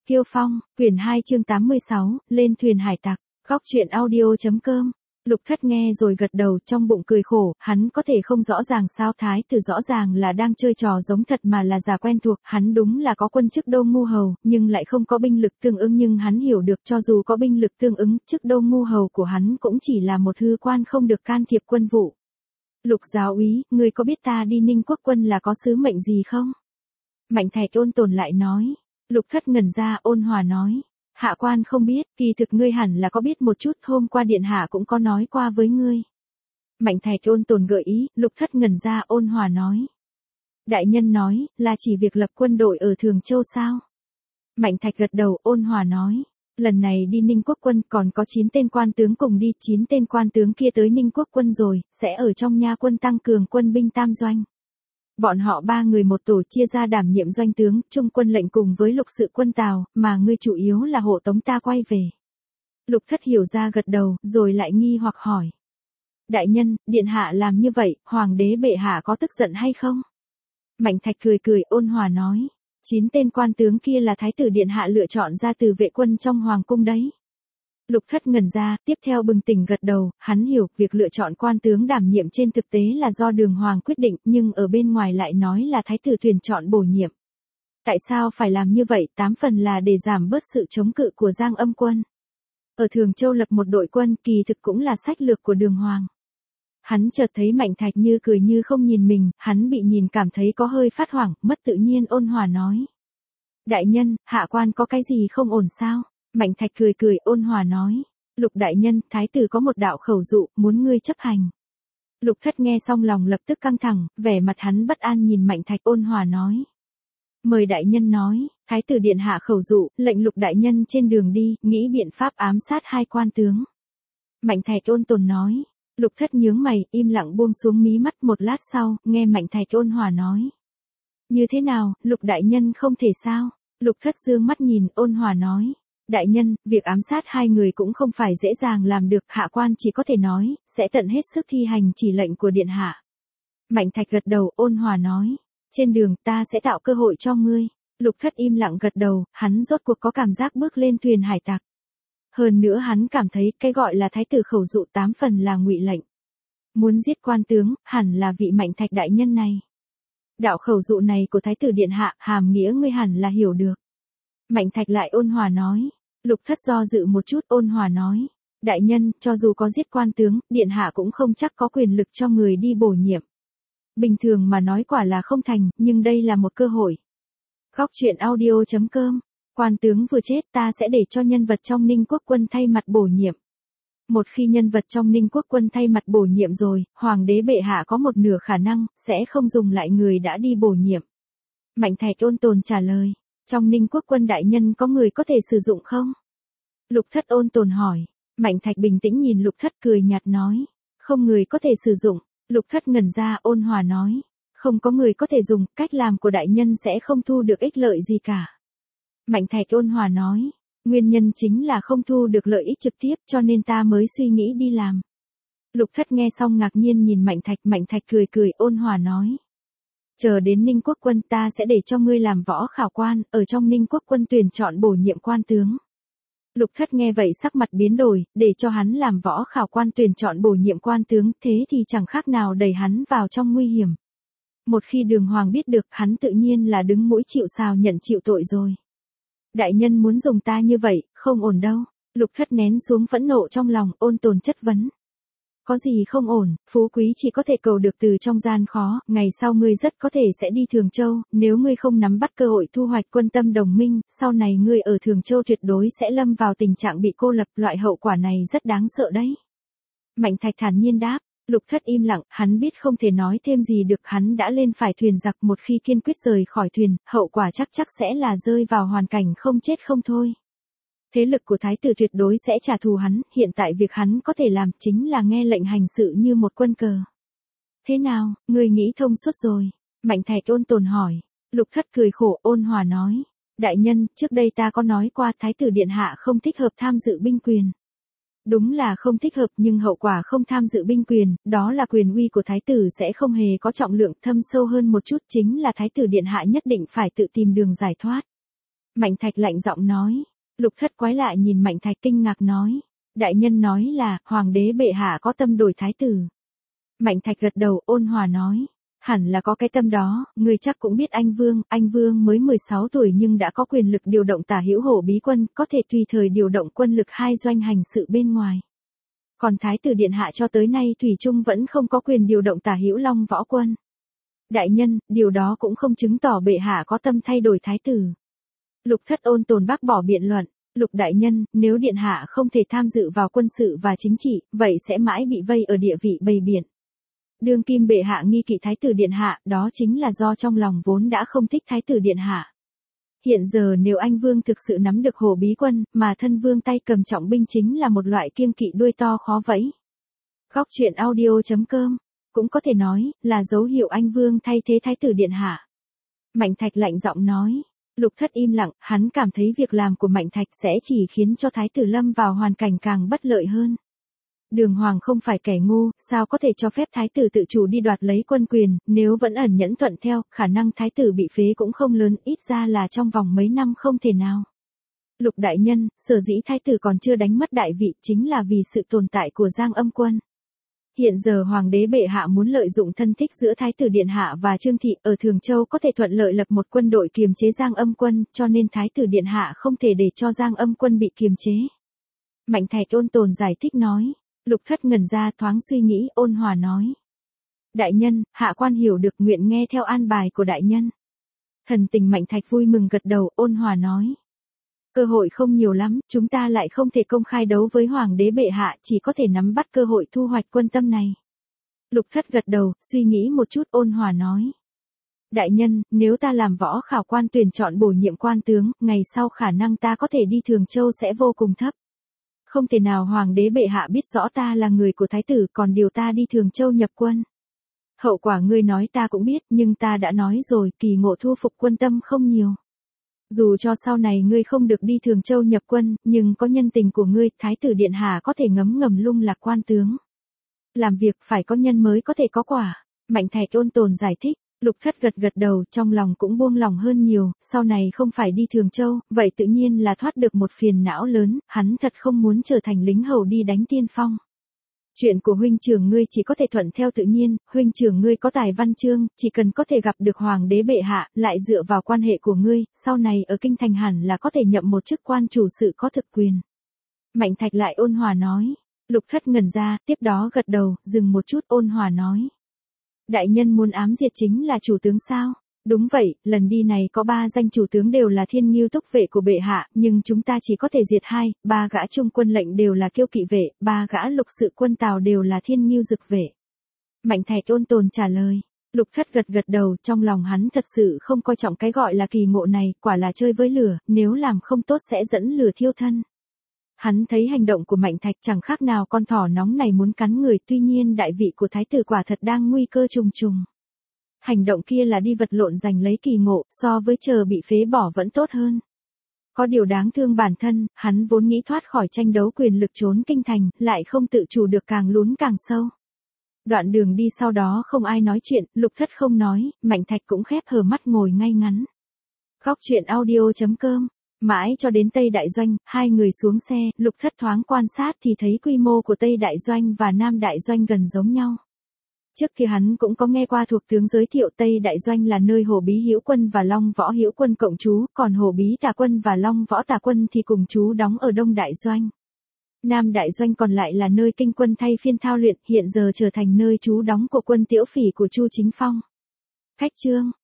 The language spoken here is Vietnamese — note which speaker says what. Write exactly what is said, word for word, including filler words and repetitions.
Speaker 1: Kiêu Phong, quyển hai chương tám mươi sáu, lên thuyền hải tặc, góc truyện audio.com. Lục Thất nghe rồi gật đầu, trong bụng cười khổ, hắn có thể không rõ ràng sao Thái Tử rõ ràng là đang chơi trò giống thật mà là giả quen thuộc, hắn đúng là có quân chức Đô Ngu Hầu, nhưng lại không có binh lực tương ứng, nhưng hắn hiểu được cho dù có binh lực tương ứng, chức Đô Ngu Hầu của hắn cũng chỉ là một hư quan không được can thiệp quân vụ. Lục giáo úy, ngươi có biết ta đi Ninh Quốc quân là có sứ mệnh gì không? Mạnh Thạch ôn tồn lại nói. Lục Thất ngẩn ra, ôn hòa nói. Hạ quan không biết, kỳ thực ngươi hẳn là có biết một chút, hôm qua điện hạ cũng có nói qua với ngươi. Mạnh Thạch ôn tồn gợi ý, Lục Thất ngẩn ra, ôn hòa nói. Đại nhân nói, là chỉ việc lập quân đội ở Thường Châu sao? Mạnh Thạch gật đầu, ôn hòa nói. Lần này đi Ninh Quốc quân còn có chín tên quan tướng cùng đi, chín tên quan tướng kia tới Ninh Quốc quân rồi, sẽ ở trong nha quân tăng cường quân binh tam doanh. Bọn họ ba người một tổ chia ra đảm nhiệm doanh tướng, trung quân lệnh cùng với lục sự quân Tào, mà ngươi chủ yếu là hộ tống ta quay về. Lục Thất hiểu ra gật đầu, rồi lại nghi hoặc hỏi. Đại nhân, điện hạ làm như vậy, hoàng đế bệ hạ có tức giận hay không? Mạnh Thạch cười cười, ôn hòa nói. Chín tên quan tướng kia là thái tử điện hạ lựa chọn ra từ vệ quân trong hoàng cung đấy. Lục Thất ngẩn ra, tiếp theo bừng tỉnh gật đầu, hắn hiểu, việc lựa chọn quan tướng đảm nhiệm trên thực tế là do Đường Hoàng quyết định, nhưng ở bên ngoài lại nói là thái tử tuyển chọn bổ nhiệm. Tại sao phải làm như vậy? Tám phần là để giảm bớt sự chống cự của Giang Âm quân. Ở Thường Châu lập một đội quân, kỳ thực cũng là sách lược của Đường Hoàng. Hắn chợt thấy Mạnh Thạch như cười như không nhìn mình, hắn bị nhìn cảm thấy có hơi phát hoảng, mất tự nhiên, ôn hòa nói. Đại nhân, hạ quan có cái gì không ổn sao? Mạnh Thạch cười cười, ôn hòa nói. Lục đại nhân, thái tử có một đạo khẩu dụ, muốn ngươi chấp hành. Lục Thất nghe xong lòng lập tức căng thẳng, vẻ mặt hắn bất an nhìn Mạnh Thạch, ôn hòa nói. Mời đại nhân nói, thái tử điện hạ khẩu dụ, lệnh Lục đại nhân trên đường đi, nghĩ biện pháp ám sát hai quan tướng. Mạnh Thạch ôn tồn nói. Lục Thất nhướng mày, im lặng buông xuống mí mắt, một lát sau, nghe Mạnh Thạch ôn hòa nói. Như thế nào, Lục đại nhân không thể sao? Lục Thất dương mắt nhìn, ôn hòa nói. Đại nhân, việc ám sát hai người cũng không phải dễ dàng làm được, hạ quan chỉ có thể nói, sẽ tận hết sức thi hành chỉ lệnh của điện hạ. Mạnh Thạch gật đầu, ôn hòa nói. Trên đường ta sẽ tạo cơ hội cho ngươi. Lục Thất im lặng gật đầu, hắn rốt cuộc có cảm giác bước lên thuyền hải tặc. Hơn nữa hắn cảm thấy cái gọi là thái tử khẩu dụ tám phần là ngụy lệnh. Muốn giết quan tướng, hẳn là vị Mạnh Thạch đại nhân này. Đạo khẩu dụ này của thái tử điện hạ, hàm nghĩa ngươi hẳn là hiểu được. Mạnh Thạch lại ôn hòa nói. Lục Thất do dự một chút, ôn hòa nói. Đại nhân, cho dù có giết quan tướng, điện hạ cũng không chắc có quyền lực cho người đi bổ nhiệm. Bình thường mà nói quả là không thành, nhưng đây là một cơ hội. Góc truyện audio.com. Quan tướng vừa chết, ta sẽ để cho nhân vật trong Ninh Quốc quân thay mặt bổ nhiệm. Một khi nhân vật trong Ninh Quốc quân thay mặt bổ nhiệm rồi, hoàng đế bệ hạ có một nửa khả năng, sẽ không dùng lại người đã đi bổ nhiệm. Mạnh Thạch ôn tồn trả lời. Trong Ninh Quốc quân đại nhân có người có thể sử dụng không? Lục Thất ôn tồn hỏi. Mạnh Thạch bình tĩnh nhìn Lục Thất cười nhạt nói. Không người có thể sử dụng. Lục Thất ngẩn ra, ôn hòa nói. Không có người có thể dùng, cách làm của đại nhân sẽ không thu được ích lợi gì cả. Mạnh Thạch ôn hòa nói. Nguyên nhân chính là không thu được lợi ích trực tiếp, cho nên ta mới suy nghĩ đi làm. Lục Thất nghe xong ngạc nhiên nhìn Mạnh Thạch, Mạnh Thạch cười cười, ôn hòa nói. Chờ đến Ninh Quốc quân ta sẽ để cho ngươi làm võ khảo quan, ở trong Ninh Quốc quân tuyển chọn bổ nhiệm quan tướng. Lục Thất nghe vậy sắc mặt biến đổi, để cho hắn làm võ khảo quan tuyển chọn bổ nhiệm quan tướng, thế thì chẳng khác nào đẩy hắn vào trong nguy hiểm. Một khi Đường Hoàng biết được, hắn tự nhiên là đứng mũi chịu sào nhận chịu tội rồi. Đại nhân muốn dùng ta như vậy, không ổn đâu. Lục Thất nén xuống phẫn nộ trong lòng, ôn tồn chất vấn. Có gì không ổn, phú quý chỉ có thể cầu được từ trong gian khó, ngày sau ngươi rất có thể sẽ đi Thường Châu, nếu ngươi không nắm bắt cơ hội thu hoạch quân tâm đồng minh, sau này ngươi ở Thường Châu tuyệt đối sẽ lâm vào tình trạng bị cô lập, loại hậu quả này rất đáng sợ đấy. Mạnh Thạch thản nhiên đáp. Lục Thất im lặng, hắn biết không thể nói thêm gì được, hắn đã lên phải thuyền giặc, một khi kiên quyết rời khỏi thuyền, hậu quả chắc chắc sẽ là rơi vào hoàn cảnh không chết không thôi. Thế lực của thái tử tuyệt đối sẽ trả thù hắn, hiện tại việc hắn có thể làm chính là nghe lệnh hành sự như một quân cờ. Thế nào, ngươi nghĩ thông suốt rồi? Mạnh Thạch ôn tồn hỏi. Lục Thất cười khổ, ôn hòa nói. Đại nhân, trước đây ta có nói qua thái tử điện hạ không thích hợp tham dự binh quyền. Đúng là không thích hợp, nhưng hậu quả không tham dự binh quyền, đó là quyền uy của thái tử sẽ không hề có trọng lượng, thâm sâu hơn một chút chính là thái tử điện hạ nhất định phải tự tìm đường giải thoát. Mạnh Thạch lạnh giọng nói. Lục Thất quái lại nhìn Mạnh Thạch kinh ngạc nói. Đại nhân nói là, hoàng đế bệ hạ có tâm đổi thái tử. Mạnh Thạch gật đầu ôn hòa nói. Hẳn là có cái tâm đó, người chắc cũng biết anh Vương, anh Vương mới mười sáu tuổi nhưng đã có quyền lực điều động Tả Hữu Hổ Bí quân, có thể tùy thời điều động quân lực hai doanh hành sự bên ngoài. Còn thái tử điện hạ cho tới nay thủy chung vẫn không có quyền điều động Tả Hữu Long Võ quân. Đại nhân, điều đó cũng không chứng tỏ bệ hạ có tâm thay đổi thái tử. Lục Thất ôn tồn bác bỏ biện luận. Lục đại nhân, nếu điện hạ không thể tham dự vào quân sự và chính trị, vậy sẽ mãi bị vây ở địa vị bầy biển. Đương kim bệ hạ nghi kỵ thái tử điện hạ, đó chính là do trong lòng vốn đã không thích thái tử điện hạ. Hiện giờ nếu anh Vương thực sự nắm được Hổ Bí quân, mà thân Vương tay cầm trọng binh chính là một loại kiêng kỵ đuôi to khó vẫy. Góc truyện audio chấm com cũng có thể nói là dấu hiệu anh Vương thay thế thái tử điện hạ. Mạnh Thạch lạnh giọng nói. Lục Thất im lặng, hắn cảm thấy việc làm của Mạnh Thạch sẽ chỉ khiến cho thái tử lâm vào hoàn cảnh càng bất lợi hơn. Đường Hoàng không phải kẻ ngu, sao có thể cho phép thái tử tự chủ đi đoạt lấy quân quyền, nếu vẫn ẩn nhẫn thuận theo, khả năng thái tử bị phế cũng không lớn, ít ra là trong vòng mấy năm không thể nào. Lục đại nhân, sở dĩ thái tử còn chưa đánh mất đại vị chính là vì sự tồn tại của Giang Âm quân. Hiện giờ hoàng đế bệ hạ muốn lợi dụng thân thích giữa thái tử điện hạ và Trương thị ở Thường Châu có thể thuận lợi lập một quân đội kiềm chế Giang Âm quân, cho nên thái tử điện hạ không thể để cho Giang Âm quân bị kiềm chế. Mạnh Thạch ôn tồn giải thích nói. Lục Thất ngẩn ra thoáng suy nghĩ ôn hòa nói. Đại nhân, hạ quan hiểu được nguyện nghe theo an bài của đại nhân. Thần tình Mạnh Thạch vui mừng gật đầu ôn hòa nói. Cơ hội không nhiều lắm, chúng ta lại không thể công khai đấu với hoàng đế bệ hạ, chỉ có thể nắm bắt cơ hội thu hoạch quân tâm này. Lục Thất gật đầu, suy nghĩ một chút ôn hòa nói. Đại nhân, nếu ta làm võ khảo quan tuyển chọn bổ nhiệm quan tướng, ngày sau khả năng ta có thể đi Thường Châu sẽ vô cùng thấp. Không thể nào hoàng đế bệ hạ biết rõ ta là người của thái tử còn điều ta đi Thường Châu nhập quân. Hậu quả ngươi nói ta cũng biết nhưng ta đã nói rồi kỳ ngộ thu phục quân tâm không nhiều. Dù cho sau này ngươi không được đi Thường Châu nhập quân, nhưng có nhân tình của ngươi, thái tử điện hạ có thể ngấm ngầm lung lạc quan tướng. Làm việc phải có nhân mới có thể có quả. Mạnh Thạch ôn tồn giải thích. Lục Thất gật gật đầu, trong lòng cũng buông lòng hơn nhiều, sau này không phải đi Thường Châu, vậy tự nhiên là thoát được một phiền não lớn, hắn thật không muốn trở thành lính hầu đi đánh tiên phong. Chuyện của huynh trưởng ngươi chỉ có thể thuận theo tự nhiên, huynh trưởng ngươi có tài văn chương, chỉ cần có thể gặp được hoàng đế bệ hạ, lại dựa vào quan hệ của ngươi, sau này ở kinh thành hẳn là có thể nhậm một chức quan chủ sự có thực quyền. Mạnh Thạch lại ôn hòa nói. Lục Thất ngẩn ra, tiếp đó gật đầu, dừng một chút ôn hòa nói. Đại nhân muốn ám diệt chính là chủ tướng sao? Đúng vậy, lần đi này có ba danh chủ tướng đều là thiên ngưu túc vệ của bệ hạ, nhưng chúng ta chỉ có thể diệt hai, ba gã trung quân lệnh đều là kiêu kỵ vệ, ba gã lục sự quân tào đều là thiên ngưu dực vệ. Mạnh Thạch ôn tồn trả lời. Lục Thất gật gật đầu, trong lòng hắn thật sự không coi trọng cái gọi là kỳ ngộ này, quả là chơi với lửa, nếu làm không tốt sẽ dẫn lửa thiêu thân. Hắn thấy hành động của Mạnh Thạch chẳng khác nào con thỏ nóng này muốn cắn người, tuy nhiên đại vị của thái tử quả thật đang nguy cơ trùng trùng. Hành động kia là đi vật lộn giành lấy kỳ ngộ, so với chờ bị phế bỏ vẫn tốt hơn. Có điều đáng thương bản thân, hắn vốn nghĩ thoát khỏi tranh đấu quyền lực trốn kinh thành, lại không tự chủ được càng lún càng sâu. Đoạn đường đi sau đó không ai nói chuyện, Lục Thất không nói, Mạnh Thạch cũng khép hờ mắt ngồi ngay ngắn. Góc truyện audio chấm com. Mãi cho đến Tây Đại Doanh, hai người xuống xe, Lục Thất thoáng quan sát thì thấy quy mô của Tây Đại Doanh và Nam Đại Doanh gần giống nhau. Trước kia hắn cũng có nghe qua thuộc tướng giới thiệu Tây Đại Doanh là nơi Hổ Bí Hữu quân và Long Võ Hữu quân cộng trú, còn Hổ Bí Tà quân và Long Võ Tà quân thì cùng trú đóng ở Đông Đại Doanh. Nam Đại Doanh còn lại là nơi kinh quân thay phiên thao luyện, hiện giờ trở thành nơi trú đóng của quân Tiễu Phỉ của Chu Chính Phong. Khách chương